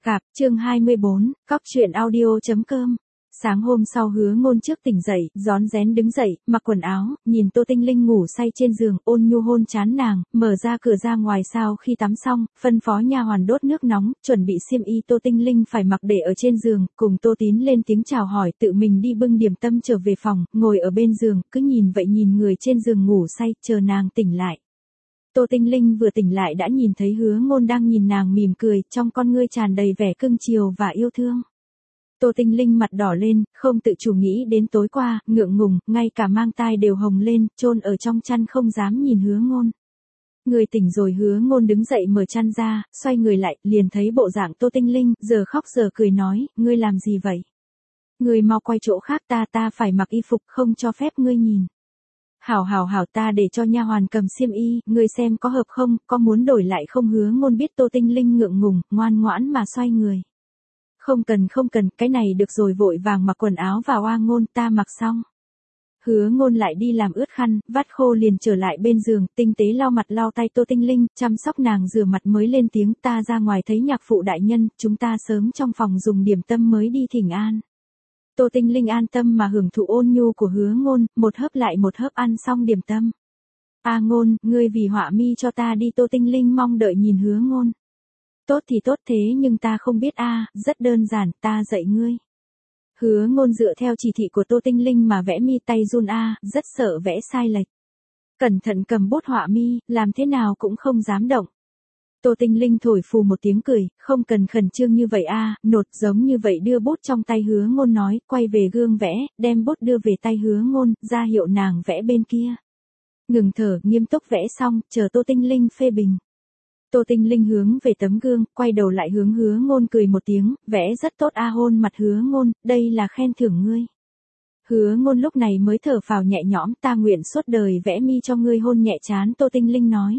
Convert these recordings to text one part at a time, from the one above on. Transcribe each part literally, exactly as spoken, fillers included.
Cạp, chương hai mươi bốn, cóc truyện audio chấm com. Sáng hôm sau Hứa Ngôn trước tỉnh dậy, rón rén đứng dậy, mặc quần áo, nhìn Tô Tinh Linh ngủ say trên giường, ôn nhu hôn trán nàng, mở ra cửa ra ngoài sau khi tắm xong, phân phó nha hoàn đốt nước nóng, chuẩn bị xiêm y Tô Tinh Linh phải mặc để ở trên giường, cùng Tô Tín lên tiếng chào hỏi, tự mình đi bưng điểm tâm trở về phòng, ngồi ở bên giường, cứ nhìn vậy nhìn người trên giường ngủ say, chờ nàng tỉnh lại. Tô Tinh Linh vừa tỉnh lại đã nhìn thấy Hứa Ngôn đang nhìn nàng mỉm cười, trong con ngươi tràn đầy vẻ cưng chiều và yêu thương. Tô Tinh Linh mặt đỏ lên, không tự chủ nghĩ đến tối qua, ngượng ngùng, ngay cả mang tai đều hồng lên, chôn ở trong chăn không dám nhìn Hứa Ngôn. Người tỉnh rồi. Hứa Ngôn đứng dậy mở chăn ra, xoay người lại, liền thấy bộ dạng Tô Tinh Linh, giờ khóc giờ cười nói, ngươi làm gì vậy? Ngươi mau quay chỗ khác, ta ta phải mặc y phục, không cho phép ngươi nhìn. Hảo hảo hảo, ta để cho nha hoàn cầm xiêm y, ngươi xem có hợp không, có muốn đổi lại không? Hứa Ngôn biết Tô Tinh Linh ngượng ngùng, ngoan ngoãn mà xoay người. Không cần không cần, cái này được rồi, vội vàng mặc quần áo vào. A Ngôn, ta mặc xong. Hứa Ngôn lại đi làm ướt khăn, vắt khô liền trở lại bên giường, tinh tế lau mặt lau tay Tô Tinh Linh, chăm sóc nàng rửa mặt mới lên tiếng, ta ra ngoài thấy nhạc phụ đại nhân, chúng ta sớm trong phòng dùng điểm tâm mới đi thỉnh an. Tô Tinh Linh an tâm mà hưởng thụ ôn nhu của Hứa Ngôn, một hớp lại một hớp ăn xong điểm tâm. A Ngôn, ngươi vì họa mi cho ta đi. Tô Tinh Linh mong đợi nhìn Hứa Ngôn. Tốt thì tốt, thế nhưng ta không biết a, rất đơn giản, ta dạy ngươi. Hứa Ngôn dựa theo chỉ thị của Tô Tinh Linh mà vẽ mi, tay run a, rất sợ vẽ sai lệch. Cẩn thận cầm bút họa mi, làm thế nào cũng không dám động. Tô Tinh Linh thổi phù một tiếng cười, không cần khẩn trương như vậy a, nột giống như vậy, đưa bút trong tay Hứa Ngôn nói, quay về gương vẽ, đem bút đưa về tay Hứa Ngôn, ra hiệu nàng vẽ bên kia. Ngừng thở, nghiêm túc vẽ xong, chờ Tô Tinh Linh phê bình. Tô Tinh Linh hướng về tấm gương, quay đầu lại hướng Hứa Ngôn cười một tiếng, vẽ rất tốt a. Hôn mặt Hứa Ngôn, đây là khen thưởng ngươi. Hứa Ngôn lúc này mới thở phào nhẹ nhõm, ta nguyện suốt đời vẽ mi cho ngươi. Hôn nhẹ trán Tô Tinh Linh nói.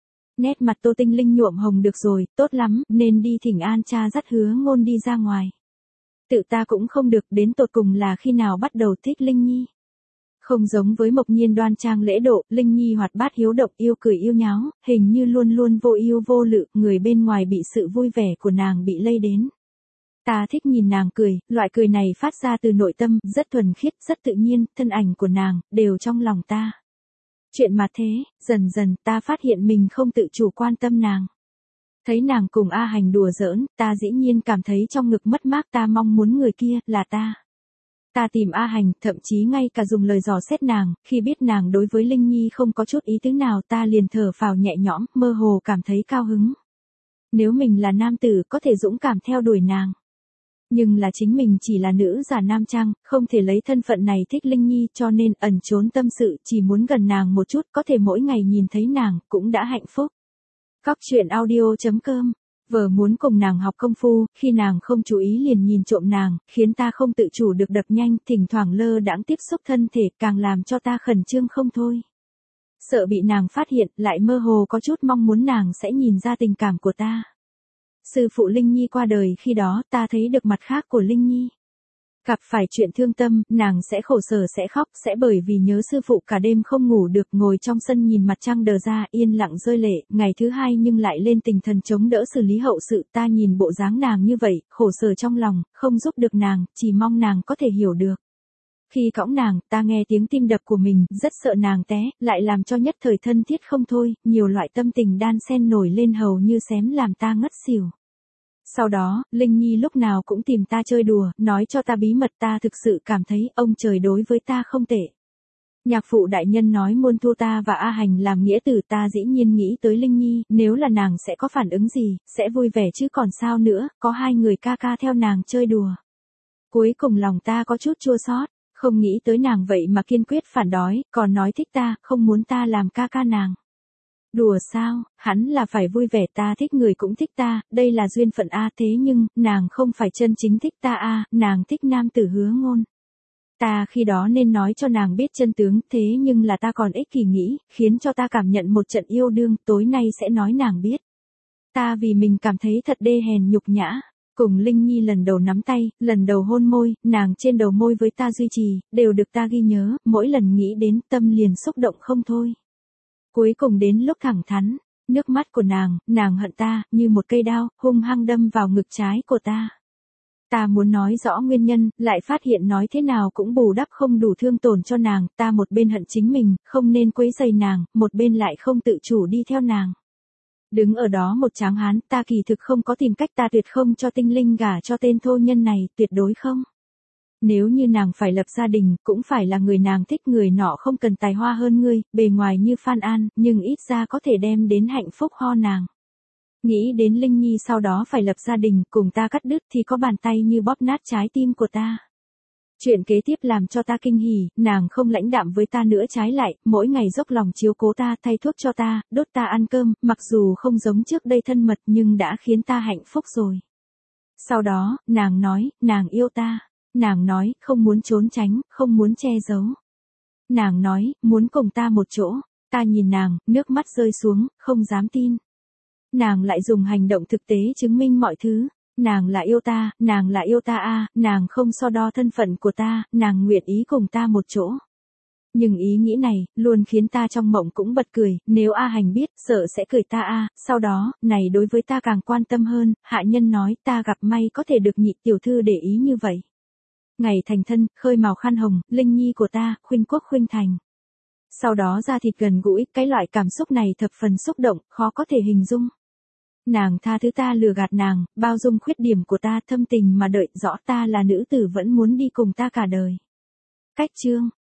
Nét mặt Tô Tinh Linh nhuộm hồng, được rồi, tốt lắm, nên đi thỉnh an. Cha dắt Hứa Ngôn đi ra ngoài. Tự ta cũng không được, đến tột cùng là khi nào bắt đầu thích Linh Nhi. Không giống với Mộc Nhiên đoan trang lễ độ, Linh Nhi hoạt bát hiếu động, yêu cười yêu nháo, hình như luôn luôn vô ưu vô lự, người bên ngoài bị sự vui vẻ của nàng bị lây đến. Ta thích nhìn nàng cười, loại cười này phát ra từ nội tâm, rất thuần khiết, rất tự nhiên, thân ảnh của nàng, đều trong lòng ta. Chuyện mà thế, dần dần ta phát hiện mình không tự chủ quan tâm nàng. Thấy nàng cùng A Hành đùa giỡn, ta dĩ nhiên cảm thấy trong ngực mất mát, ta mong muốn người kia, là ta. Ta tìm A Hành, thậm chí ngay cả dùng lời dò xét nàng, khi biết nàng đối với Linh Nhi không có chút ý tứ nào, ta liền thở phào nhẹ nhõm, mơ hồ cảm thấy cao hứng. Nếu mình là nam tử, có thể dũng cảm theo đuổi nàng. Nhưng là chính mình chỉ là nữ giả nam trang, không thể lấy thân phận này thích Linh Nhi, cho nên ẩn trốn tâm sự, chỉ muốn gần nàng một chút, có thể mỗi ngày nhìn thấy nàng, cũng đã hạnh phúc. Cóc truyện audio chấm com. Vợ muốn cùng nàng học công phu, khi nàng không chú ý liền nhìn trộm nàng, khiến ta không tự chủ được đập nhanh, thỉnh thoảng lơ đãng tiếp xúc thân thể, càng làm cho ta khẩn trương không thôi. Sợ bị nàng phát hiện, lại mơ hồ có chút mong muốn nàng sẽ nhìn ra tình cảm của ta. Sư phụ Linh Nhi qua đời khi đó, ta thấy được mặt khác của Linh Nhi. Gặp phải chuyện thương tâm, nàng sẽ khổ sở, sẽ khóc, sẽ bởi vì nhớ sư phụ cả đêm không ngủ được, ngồi trong sân nhìn mặt trăng đờ ra, yên lặng rơi lệ, ngày thứ hai nhưng lại lên tinh thần chống đỡ xử lý hậu sự. Ta nhìn bộ dáng nàng như vậy, khổ sở trong lòng, không giúp được nàng, chỉ mong nàng có thể hiểu được. Khi cõng nàng, ta nghe tiếng tim đập của mình, rất sợ nàng té, lại làm cho nhất thời thân thiết không thôi, nhiều loại tâm tình đan xen nổi lên hầu như xém làm ta ngất xỉu. Sau đó, Linh Nhi lúc nào cũng tìm ta chơi đùa, nói cho ta bí mật, ta thực sự cảm thấy ông trời đối với ta không tệ. Nhạc phụ đại nhân nói muốn thu ta và A Hành làm nghĩa tử, ta dĩ nhiên nghĩ tới Linh Nhi, nếu là nàng sẽ có phản ứng gì, sẽ vui vẻ chứ còn sao nữa, có hai người ca ca theo nàng chơi đùa. Cuối cùng lòng ta có chút chua xót, không nghĩ tới nàng vậy mà kiên quyết phản đối, còn nói thích ta, không muốn ta làm ca ca nàng. Đùa sao, hắn là phải vui vẻ, ta thích người cũng thích ta, đây là duyên phận a. Thế nhưng, nàng không phải chân chính thích ta a, nàng thích nam tử Hứa Ngôn. Ta khi đó nên nói cho nàng biết chân tướng, thế nhưng là ta còn ích kỷ nghĩ, khiến cho ta cảm nhận một trận yêu đương, tối nay sẽ nói nàng biết. Ta vì mình cảm thấy thật đê hèn nhục nhã. Cùng Linh Nhi lần đầu nắm tay, lần đầu hôn môi, nàng trên đầu môi với ta duy trì, đều được ta ghi nhớ, mỗi lần nghĩ đến tâm liền xúc động không thôi. Cuối cùng đến lúc thẳng thắn, Nước mắt của nàng, nàng hận ta, như một cây đao, hung hăng đâm vào ngực trái của ta. Ta muốn nói rõ nguyên nhân, lại phát hiện nói thế nào cũng bù đắp không đủ thương tổn cho nàng, ta một bên hận chính mình, không nên quấy rầy nàng, một bên lại không tự chủ đi theo nàng. Đứng ở đó một tráng hán, ta kỳ thực không có tìm cách, ta tuyệt không cho Tinh Linh gả cho tên thô nhân này, tuyệt đối không. Nếu như nàng phải lập gia đình, cũng phải là người nàng thích, người nọ không cần tài hoa hơn ngươi, bề ngoài như Phan An, nhưng ít ra có thể đem đến hạnh phúc ho nàng. Nghĩ đến Linh Nhi sau đó phải lập gia đình, cùng ta cắt đứt thì có bàn tay như bóp nát trái tim của ta. Chuyện kế tiếp làm cho ta kinh hỉ, nàng không lãnh đạm với ta nữa, trái lại, mỗi ngày dốc lòng chiếu cố ta, thay thuốc cho ta, đốt ta ăn cơm, mặc dù không giống trước đây thân mật nhưng đã khiến ta hạnh phúc rồi. Sau đó, nàng nói, nàng yêu ta. Nàng nói, không muốn trốn tránh, không muốn che giấu. Nàng nói, muốn cùng ta một chỗ. Ta nhìn nàng, nước mắt rơi xuống, không dám tin. Nàng lại dùng hành động thực tế chứng minh mọi thứ. Nàng là yêu ta, nàng là yêu ta a, à, nàng không so đo thân phận của ta, nàng nguyện ý cùng ta một chỗ. Nhưng ý nghĩ này, luôn khiến ta trong mộng cũng bật cười, nếu A Hành biết, sợ sẽ cười ta a, à. Sau đó, này đối với ta càng quan tâm hơn, hạ nhân nói, ta gặp may có thể được nhị tiểu thư để ý như vậy. Ngày thành thân, khơi màu khăn hồng, Linh Nhi của ta, khuynh quốc khuynh thành. Sau đó da thịt gần gũi, cái loại cảm xúc này thập phần xúc động, khó có thể hình dung. Nàng tha thứ ta lừa gạt nàng, bao dung khuyết điểm của ta, thâm tình mà đợi rõ ta là nữ tử vẫn muốn đi cùng ta cả đời. Cách chương